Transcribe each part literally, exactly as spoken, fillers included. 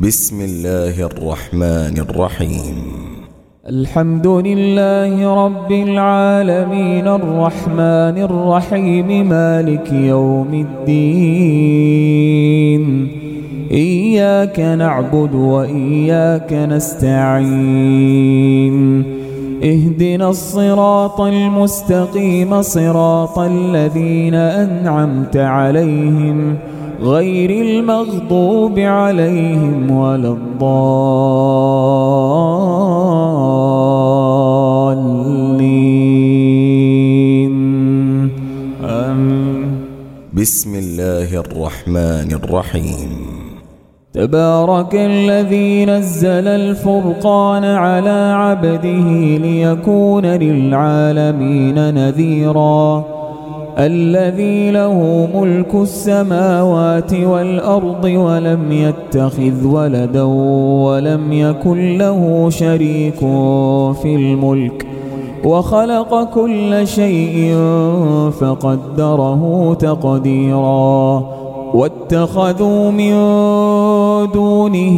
بسم الله الرحمن الرحيم. الحمد لله رب العالمين الرحمن الرحيم مالك يوم الدين. إياك نعبد وإياك نستعين. اهدنا الصراط المستقيم صراط الذين أنعمت عليهم غير المغضوب عليهم ولا الضالين. آمين. بسم الله الرحمن الرحيم. تبارك الذي نزل الفرقان على عبده ليكون للعالمين نذيرا. الذي له ملك السماوات والأرض ولم يتخذ ولدا ولم يكن له شريك في الملك وخلق كل شيء فقدره تقديرا. واتخذوا من دونه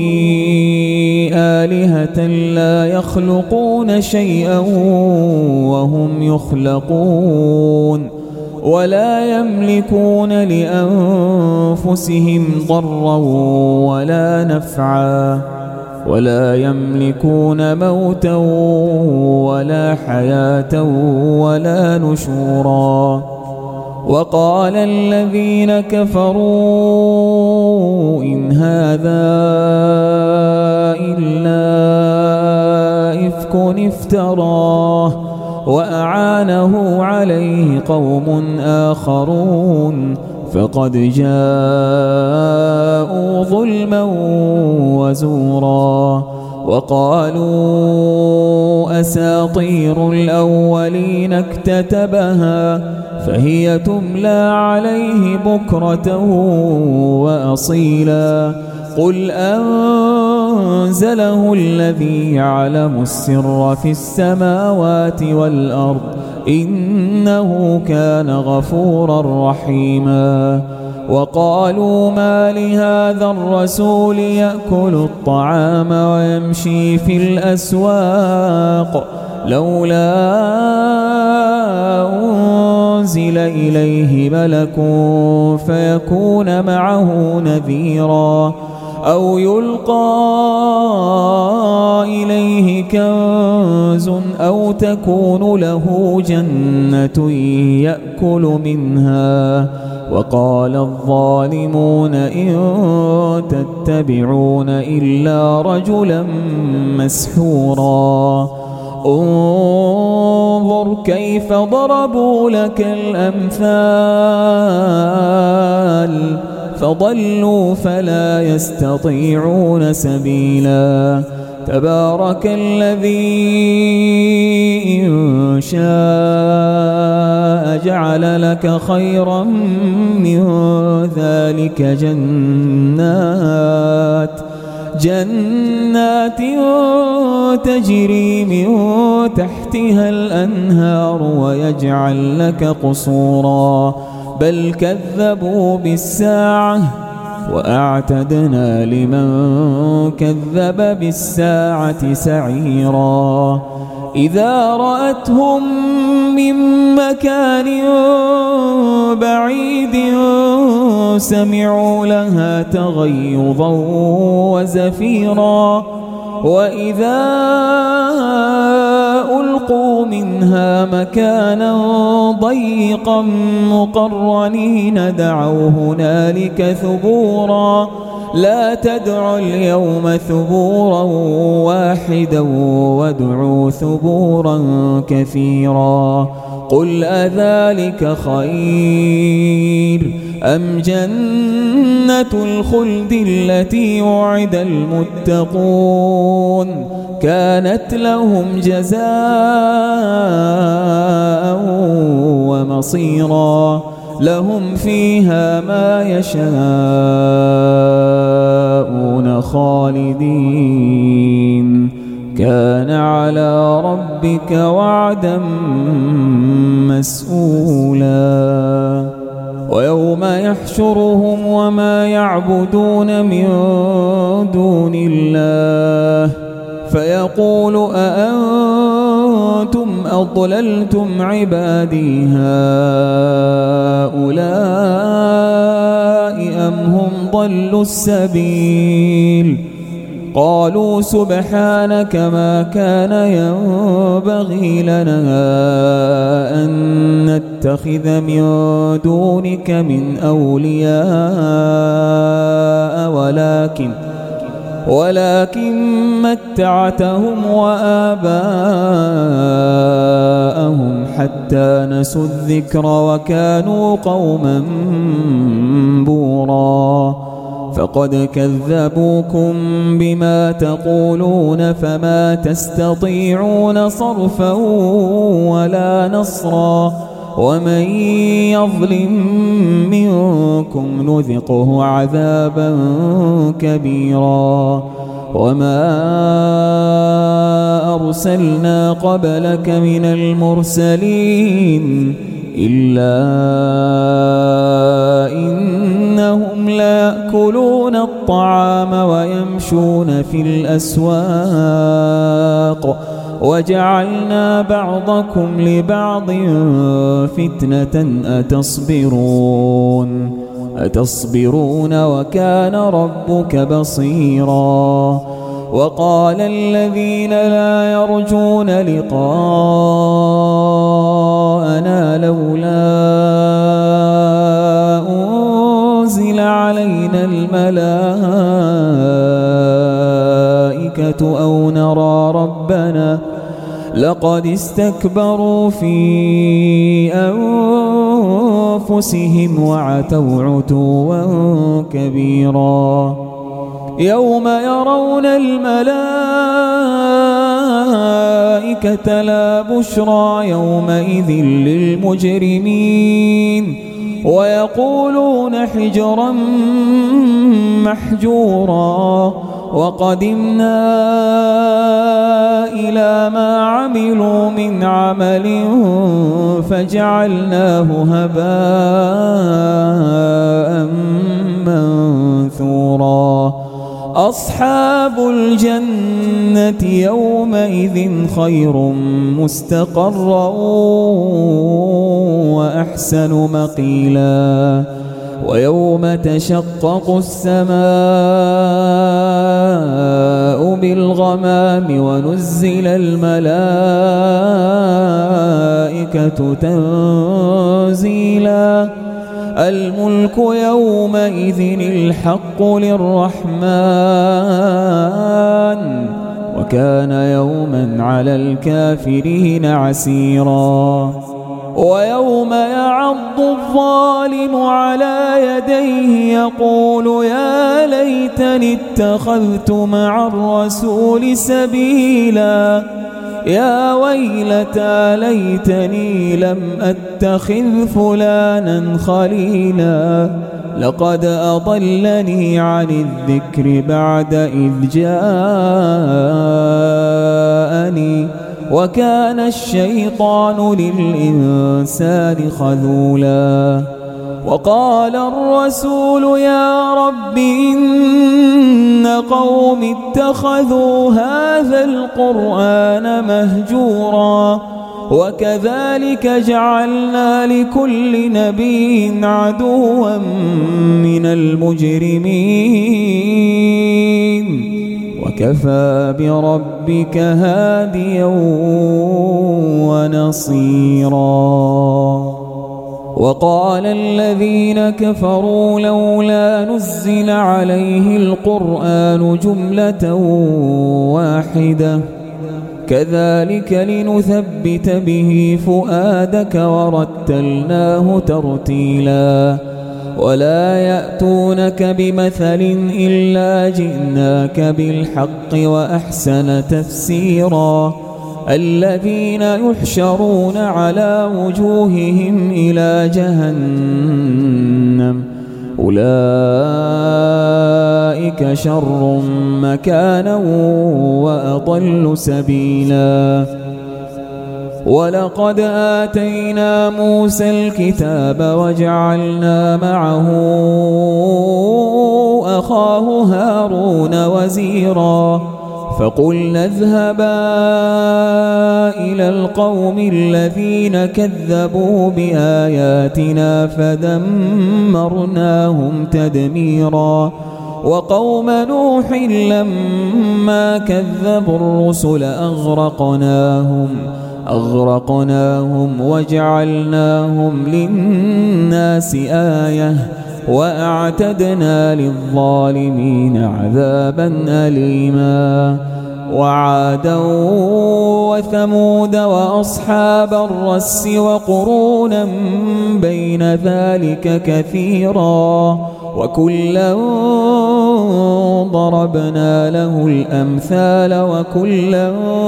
آلهة لا يخلقون شيئا وهم يخلقون ولا يملكون لأنفسهم ضرا ولا نفعا ولا يملكون موتا ولا حياة ولا نشورا. وقال الذين كفروا إن هذا إلا إفك افتراه وأعانه عليه قوم آخرون فقد جاءوا ظلما وزورا. وقالوا أساطير الأولين اكتتبها فهي تملى عليه بكرة وأصيلا. قل أنزله الذي يعلم السر في السماوات والأرض إنه كان غفورا رحيما. وقالوا ما لهذا الرسول يأكل الطعام ويمشي في الأسواق لولا أنزل إليه ملك فيكون معه نذيرا أو يلقى إليه كنز أو تكون له جنة يأكل منها. وقال الظالمون إن تتبعون إلا رجلا مسحورا. انظر كيف ضربوا لك الأمثال فضلوا فلا يستطيعون سبيلا. تبارك الذي إن شاء جعل لك خيرا من ذلك جنات جنات تجري من تحتها الأنهار ويجعل لك قصورا. بل كذبوا بالساعة وأعتدنا لمن كذب بالساعة سعيرا. إذا رأتهم من مكان بعيد سمعوا لها تغيظا وزفيرا. وإذا ألقوا منها مكانا ضيقا مقرنين دعوا هنالك ثبورا. لا تدعوا اليوم ثبورا واحدا وادعوا ثبورا كثيرا. قل أذلك خير أم جنة الخلد التي وعد المتقون كانت لهم جزاء ومصيرا. لهم فيها ما يشاءون خالدين كان على ربك وعدا مسئولا. ويوم يحشرهم وما يعبدون من دون الله فيقول أأنتم أضللتم عبادي هؤلاء أم هم ضلوا السبيل قالوا سبحانك ما كان ينبغي لنا أن نتخذ من دونك من أولياء ولكن ولكن متعتهم وآباءهم حتى نسوا الذكر وكانوا قوما بورا فقد كذبوكم بما تقولون فما تستطيعون صرفا ولا نصرا ومن يظلم منكم نذقه عذابا كبيرا وما أرسلنا قبلك من المرسلين إلا إنهم ليأكلون الطعام ويمشون في الأسواق وجعلنا بعضكم لبعض فتنة أتصبرون أتصبرون وكان ربك بصيرا وقال الذين لا يرجون لقاءنا لولا أنزل علينا الملائكة أو نرى ربنا لقد استكبروا في أنفسهم وعتوا عتوا كبيرا يوم يرون الملائكة لا بشرى يومئذ للمجرمين ويقولون حجرا محجورا وقدمنا إلى ما عملوا من عمل فجعلناه هباء منثورا أصحاب الجنة يومئذ خير مستقرا وأحسن مقيلا ويوم تشقق السماء بالغمام ونزل الملائكة تنزيلا الملك يومئذ الحق للرحمن وكان يوما على الكافرين عسيرا ويوم يعض الظالم على يديه يقول يا ليتني اتخذت مع الرسول سبيلا يا ويلتى ليتني لم أتخذ فلانا خليلا لقد أضلني عن الذكر بعد إذ جاءني وكان الشيطان للإنسان خذولا وقال الرسول يا رب إن قوم اتخذوا هذا القرآن مهجورا وكذلك جعلنا لكل نبي عدوا من المجرمين وكفى بربك هاديا ونصيرا وقال الذين كفروا لولا نزل عليه القرآن جملة واحدة كذلك لنثبت به فؤادك ورتلناه ترتيلا ولا يأتونك بمثل إلا جئناك بالحق وأحسن تفسيرا الذين يحشرون على وجوههم إلى جهنم أولئك شر مكانا وأضل سبيلا ولقد آتينا موسى الكتاب وجعلنا معه أخاه هارون وزيرا فقلنا اذهبا إلى القوم الذين كذبوا بآياتنا فدمرناهم تدميرا وقوم نوح لما كذبوا الرسل أغرقناهم أغرقناهم وجعلناهم للناس آية وأعتدنا للظالمين عذابا أليما وعادا وثمود وأصحاب الرس وقرونا بين ذلك كثيرا وكلا ضربنا له الأمثال وكلا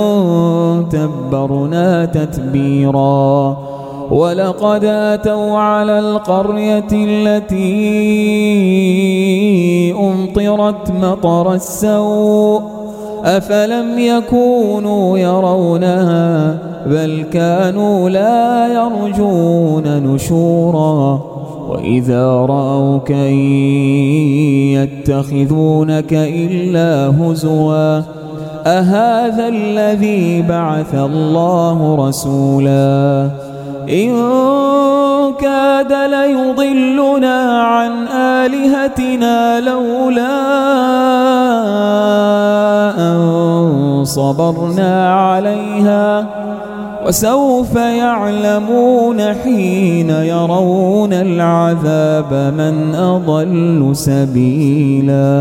تبرنا تتبيرا ولقد أتوا على القرية التي أمطرت مطر السوء أفلم يكونوا يرونها بل كانوا لا يرجون نشورا وإذا رأوك إن يتخذونك إلا هزوا أهذا الذي بعث الله رسولا إن كاد ليضلنا عن آلهتنا لولا أن صبرنا عليها وسوف يعلمون حين يرون العذاب من أضل سبيلا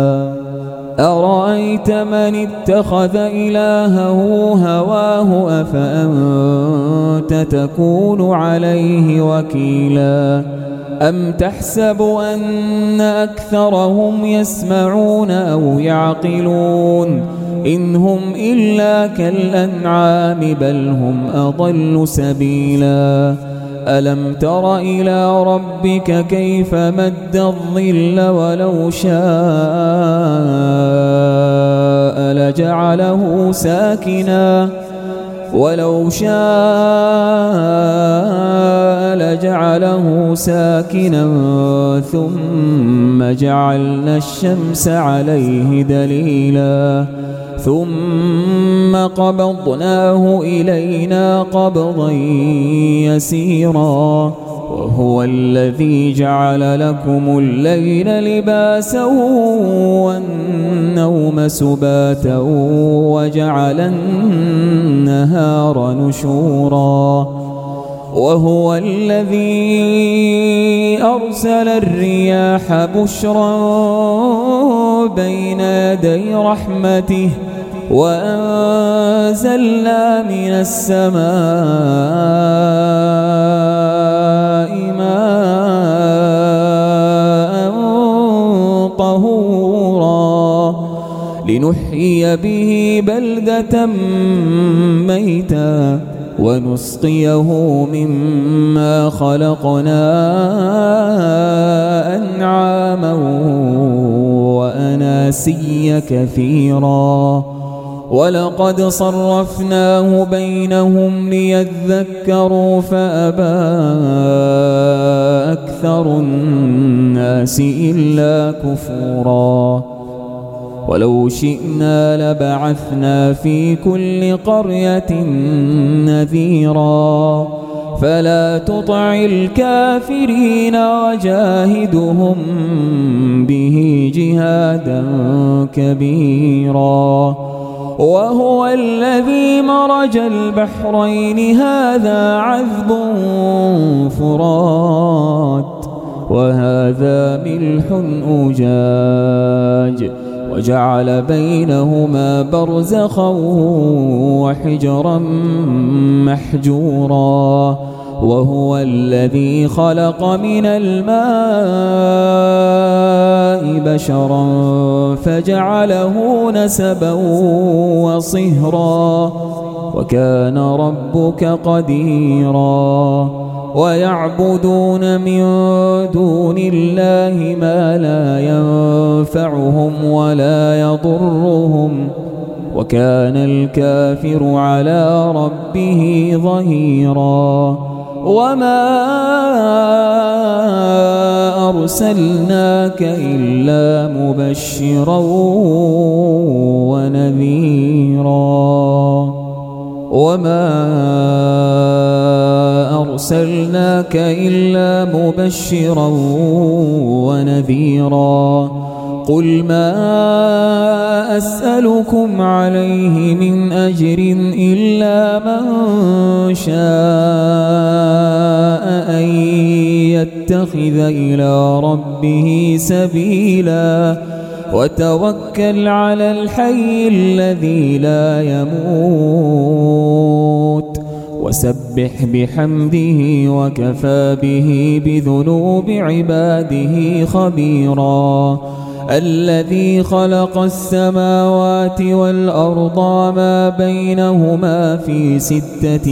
أرأيت من اتخذ إلهه هواه أفأنت تكون عليه وكيلا أم تحسب أن أكثرهم يسمعون أو يعقلون إن هم إلا كالأنعام بل هم أضل سبيلا ألم تر إلى ربك كيف مد الظل ولو شاء لجعله ساكنا ولو شاء لجعله ساكنا ثم جعلنا الشمس عليه دليلا ثم قبضناه إلينا قبضا يسيرا وهو الذي جعل لكم الليل لباسا والنوم سباتا وجعل النهار نشورا وهو الذي أرسل الرياح بشرا بين يدي رحمته وأنزلنا من السماء ماء طهورا لنحيي به بلدة ميتا ونسقيه مما خلقنا أنعاما وأناسيا كثيرا ولقد صرفناه بينهم ليذكروا فأبى أكثر الناس إلا كفورا ولو شئنا لبعثنا في كل قرية نذيرا فلا تطع الكافرين وجاهدهم به جهادا كبيرا وهو الذي مرج البحرين هذا عذب فرات وهذا ملح أجاج وجعل بينهما برزخا وحجرا محجورا وهو الذي خلق من الماء بشرا فجعله نسبا وصهرا وكان ربك قديرا ويعبدون من دون الله ما لا ينفعهم ولا يضرهم وكان الكافر على ربه ظهيرا وما أرسلناك إلا مبشرا ونذيرا وما أرسلناك إلا مبشرا ونذيرا قل ما أسألكم عليه من أجر إلا من شاء أن يتخذ إلى ربه سبيلا وتوكل على الحي الذي لا يموت وسبح بحمده وكفى به بذنوب عباده خبيرا الذي خلق السماوات والأرض ما بينهما في ستة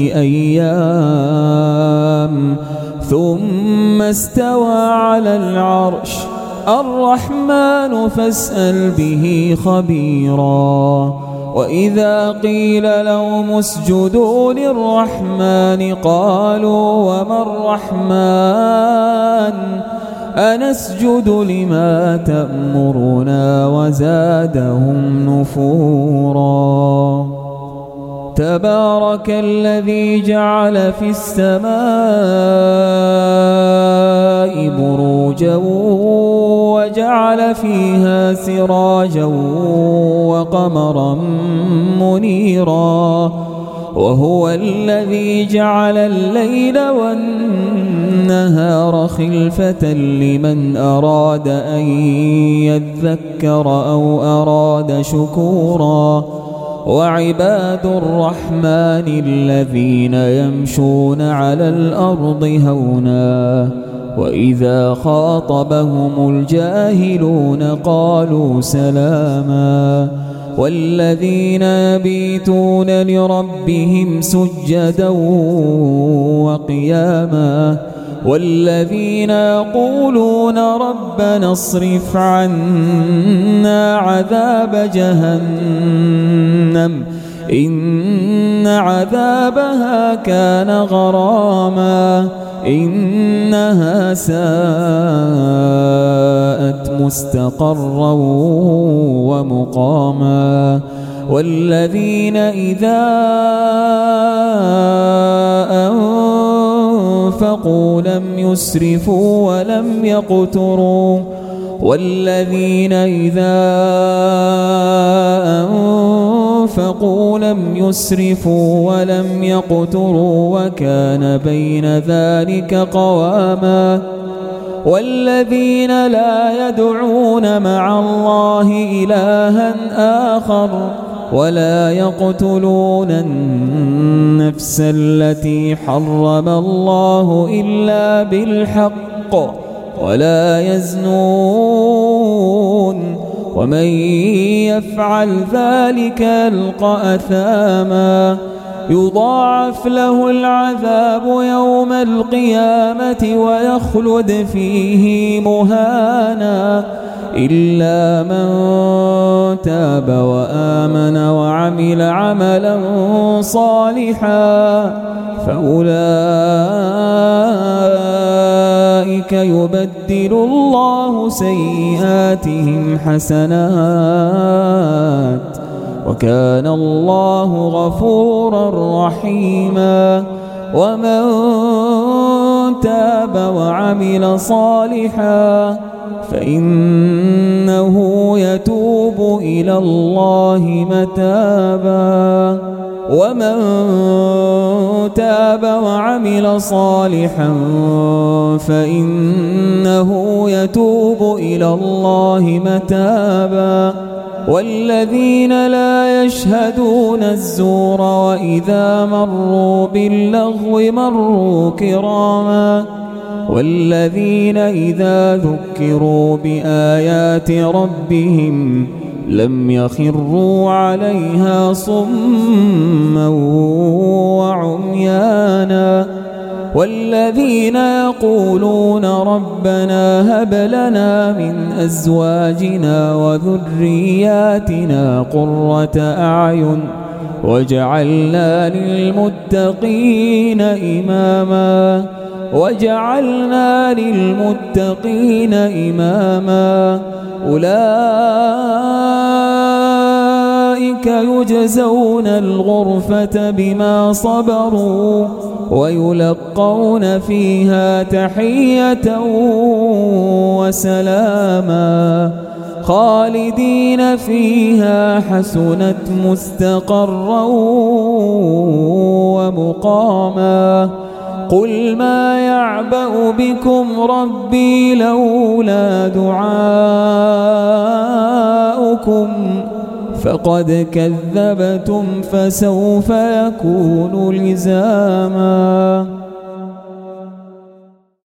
أيام ثم استوى على العرش الرحمن فاسأل به خبيرا وإذا قيل لهم اسجدوا للرحمن قالوا وما الرحمن أنسجد لما تأمرنا وزادهم نفورا تبارك الذي جعل في السماء بروجا وجعل فيها سراجا وقمرا منيرا وهو الذي جعل الليل والنهار خلفة لمن أراد أن يذكر أو أراد شكورا وعباد الرحمن الذين يمشون على الأرض هونا وإذا خاطبهم الجاهلون قالوا سلاما والذين يبيتون لربهم سجدا وقياما والذين يقولون ربنا اصرف عنا عذاب جهنم إن عذابها كان غراما إنها ساءت مستقرا ومقاما والذين إذا أنفقوا لم يسرفوا ولم يقتروا والذين إذا أنفقوا لم يسرفوا ولم يقتروا وكان بين ذلك قواما والذين لا يدعون مع الله إلها آخر ولا يقتلون النفس التي حرم الله إلا بالحق ولا يزنون ومن يفعل ذلك يلقى أثاما يضاعف له العذاب يوم القيامة ويخلد فيه مهانا إلا من تاب وآمن وعمل عملا صالحا فأولئك يبدل الله سيئاتهم حسنات وكان الله غفورا رحيما ومن تاب وعمل صالحا فإنه يتوب إلى الله متابا ومن تاب وعمل صالحا فإنه يتوب إلى الله متابا والذين لا يشهدون الزور وإذا مروا باللغو مروا كراما والذين إذا ذكروا بآيات ربهم لم يخروا عليها صما وعميانا والذين يقولون ربنا هب لنا من أزواجنا وذرياتنا قرة أعين وجعلنا للمتقين إماما وجعلنا للمتقين إماما أولئك يجزون الغرفة بما صبروا ويلقون فيها تحية وسلاما خالدين فيها حسنت مستقرا ومقاما قل ما يعبأ بكم ربي لولا دعاؤكم فقد كذبتم فسوف يكون لزاما.